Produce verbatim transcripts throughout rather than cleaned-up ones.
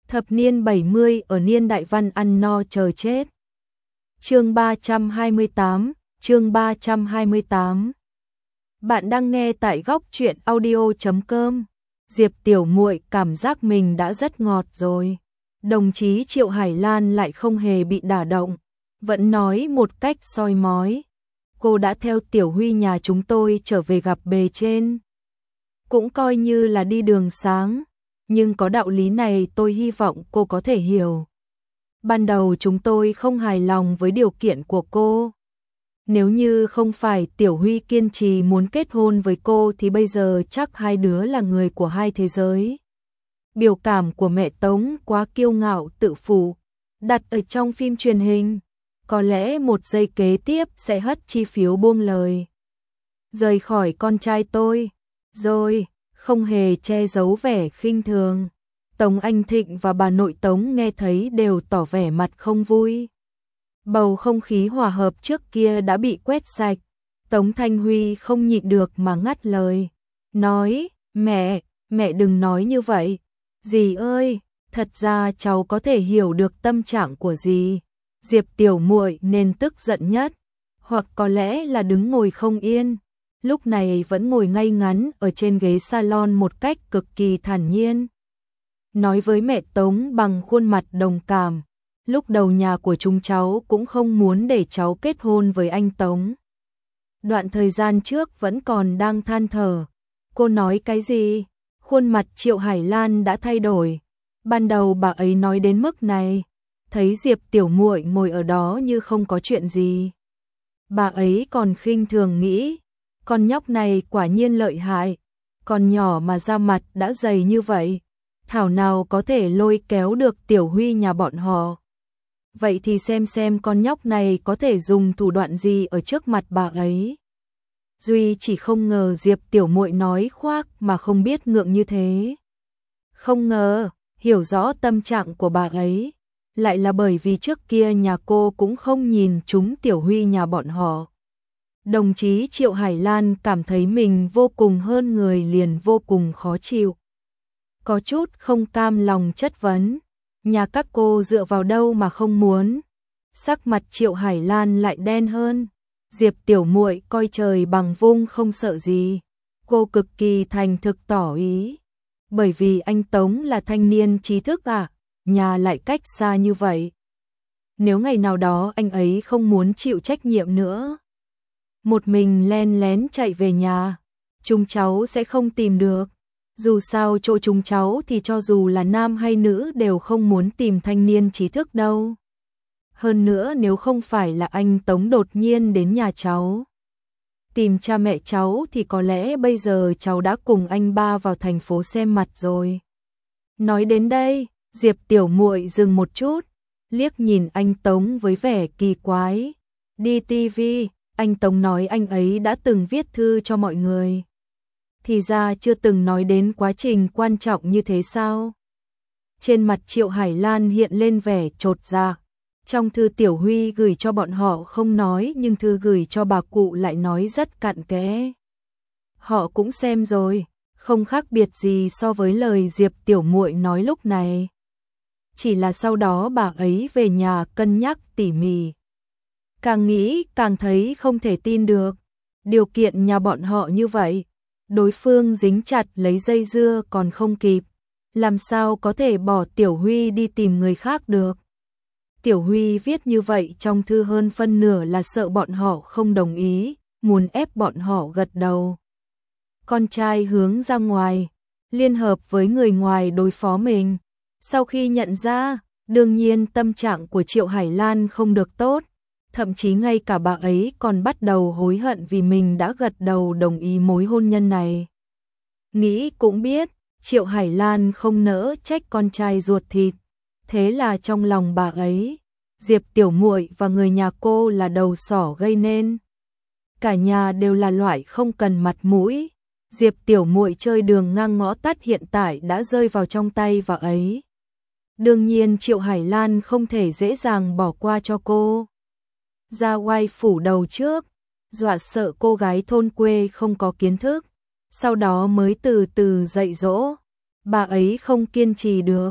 Thập niên bảy mươi ở niên đại văn ăn no chờ chết. Chương ba trăm hai mươi tám, chương ba trăm hai mươi tám. Bạn đang nghe tại góc truyện audio chấm com. Diệp Tiểu Muội cảm giác mình đã rất ngọt rồi. Đồng chí Triệu Hải Lan lại không hề bị đả động, vẫn nói một cách soi mói. Cô đã theo Tiểu Huy nhà chúng tôi trở về gặp bề trên. Cũng coi như là đi đường sáng, nhưng có đạo lý này tôi hy vọng cô có thể hiểu. Ban đầu chúng tôi không hài lòng với điều kiện của cô. Nếu như không phải Tiểu Huy kiên trì muốn kết hôn với cô thì bây giờ chắc hai đứa là người của hai thế giới. Biểu cảm của mẹ Tống quá kiêu ngạo tự phụ, đặt ở trong phim truyền hình, có lẽ một giây kế tiếp sẽ hất chi phiếu buông lời. Rời khỏi con trai tôi, rồi, không hề che giấu vẻ khinh thường. Tống Anh Thịnh và bà nội Tống nghe thấy đều tỏ vẻ mặt không vui. Bầu không khí hòa hợp trước kia đã bị quét sạch. Tống Thanh Huy không nhịn được mà ngắt lời, nói, mẹ, mẹ đừng nói như vậy. Dì ơi, thật ra cháu có thể hiểu được tâm trạng của dì. Diệp Tiểu Muội nên tức giận nhất, hoặc có lẽ là đứng ngồi không yên. Lúc này vẫn ngồi ngay ngắn ở trên ghế salon một cách cực kỳ thản nhiên. Nói với mẹ Tống bằng khuôn mặt đồng cảm, lúc đầu nhà của chúng cháu cũng không muốn để cháu kết hôn với anh Tống. Đoạn thời gian trước vẫn còn đang than thở. Cô nói cái gì? Khuôn mặt Triệu Hải Lan đã thay đổi. Ban đầu bà ấy nói đến mức này, thấy Diệp Tiểu Muội ngồi ở đó như không có chuyện gì. Bà ấy còn khinh thường nghĩ, con nhóc này quả nhiên lợi hại, con nhỏ mà da mặt đã dày như vậy, thảo nào có thể lôi kéo được Tiểu Huy nhà bọn họ. Vậy thì xem xem con nhóc này có thể dùng thủ đoạn gì ở trước mặt bà ấy. Duy chỉ không ngờ Diệp Tiểu Muội nói khoác mà không biết ngượng như thế. Không ngờ, hiểu rõ tâm trạng của bà ấy, lại là bởi vì trước kia nhà cô cũng không nhìn trúng Tiểu Huy nhà bọn họ. Đồng chí Triệu Hải Lan cảm thấy mình vô cùng hơn người liền vô cùng khó chịu. Có chút không cam lòng chất vấn, nhà các cô dựa vào đâu mà không muốn. Sắc mặt Triệu Hải Lan lại đen hơn. Diệp Tiểu Muội coi trời bằng vung không sợ gì. Cô cực kỳ thành thực tỏ ý. Bởi vì anh Tống là thanh niên trí thức à, nhà lại cách xa như vậy. Nếu ngày nào đó anh ấy không muốn chịu trách nhiệm nữa, một mình len lén chạy về nhà, chúng cháu sẽ không tìm được. Dù sao chỗ chúng cháu thì cho dù là nam hay nữ đều không muốn tìm thanh niên trí thức đâu. Hơn nữa nếu không phải là anh Tống đột nhiên đến nhà cháu tìm cha mẹ cháu thì có lẽ bây giờ cháu đã cùng anh ba vào thành phố xem mặt rồi. Nói đến đây, Diệp Tiểu Muội dừng một chút, liếc nhìn anh Tống với vẻ kỳ quái. Đi ti vi, anh Tống nói anh ấy đã từng viết thư cho mọi người. Thì ra chưa từng nói đến quá trình quan trọng như thế sao? Trên mặt Triệu Hải Lan hiện lên vẻ chột dạ. Trong thư Tiểu Huy gửi cho bọn họ không nói, nhưng thư gửi cho bà cụ lại nói rất cặn kẽ. Họ cũng xem rồi, không khác biệt gì so với lời Diệp Tiểu Muội nói lúc này. Chỉ là sau đó bà ấy về nhà cân nhắc tỉ mỉ. Càng nghĩ càng thấy không thể tin được. Điều kiện nhà bọn họ như vậy, đối phương dính chặt lấy dây dưa còn không kịp. Làm sao có thể bỏ Tiểu Huy đi tìm người khác được. Tiểu Huy viết như vậy trong thư hơn phân nửa là sợ bọn họ không đồng ý, muốn ép bọn họ gật đầu. Con trai hướng ra ngoài, liên hợp với người ngoài đối phó mình. Sau khi nhận ra, đương nhiên tâm trạng của Triệu Hải Lan không được tốt, thậm chí ngay cả bà ấy còn bắt đầu hối hận vì mình đã gật đầu đồng ý mối hôn nhân này. Nghĩ cũng biết, Triệu Hải Lan không nỡ trách con trai ruột thịt. Thế là trong lòng bà ấy, Diệp Tiểu Muội và người nhà cô là đầu sỏ gây nên. Cả nhà đều là loại không cần mặt mũi. Diệp Tiểu Muội chơi đường ngang ngõ tắt hiện tại đã rơi vào trong tay bà ấy. Đương nhiên Triệu Hải Lan không thể dễ dàng bỏ qua cho cô. Ra oai phủ đầu trước, dọa sợ cô gái thôn quê không có kiến thức, sau đó mới từ từ dạy dỗ. Bà ấy không kiên trì được.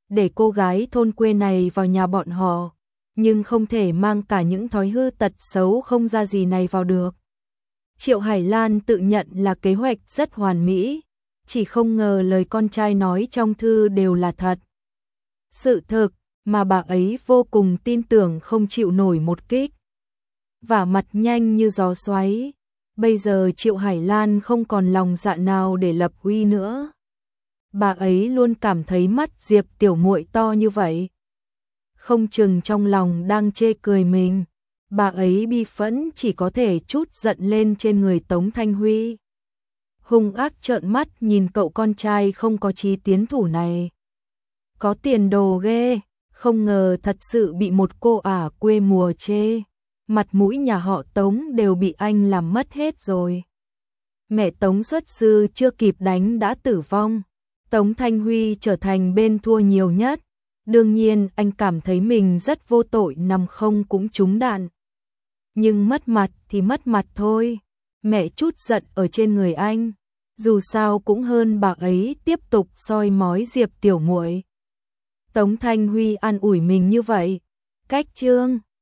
để cô gái thôn quê này vào nhà bọn họ, nhưng không thể mang cả những thói hư tật xấu không ra gì này vào được. Triệu Hải Lan tự nhận là kế hoạch rất hoàn mỹ, chỉ không ngờ lời con trai nói trong thư đều là thật. Sự thực mà bà ấy vô cùng tin tưởng không chịu nổi một kích. Vả mặt nhanh như gió xoáy, bây giờ Triệu Hải Lan không còn lòng dạ nào để lập uy nữa. Bà ấy luôn cảm thấy mắt Diệp tiểu muội to như vậy, không chừng trong lòng đang chê cười mình. Bà ấy bi phẫn chỉ có thể trút giận lên trên người Tống Thanh Huy. Hung ác trợn mắt nhìn cậu con trai không có chí tiến thủ này. Có tiền đồ ghê, không ngờ thật sự bị một cô ả quê mùa chê. Mặt mũi nhà họ Tống đều bị anh làm mất hết rồi. Mẹ Tống xuất sư chưa kịp đánh đã tử vong. Tống Thanh Huy trở thành bên thua nhiều nhất. Đương nhiên anh cảm thấy mình rất vô tội nằm không cũng trúng đạn. Nhưng mất mặt thì mất mặt thôi. Mẹ chút giận ở trên người anh. Dù sao cũng hơn bà ấy tiếp tục soi mói Diệp tiểu muội. Tống Thanh Huy an ủi mình như vậy. Cách chương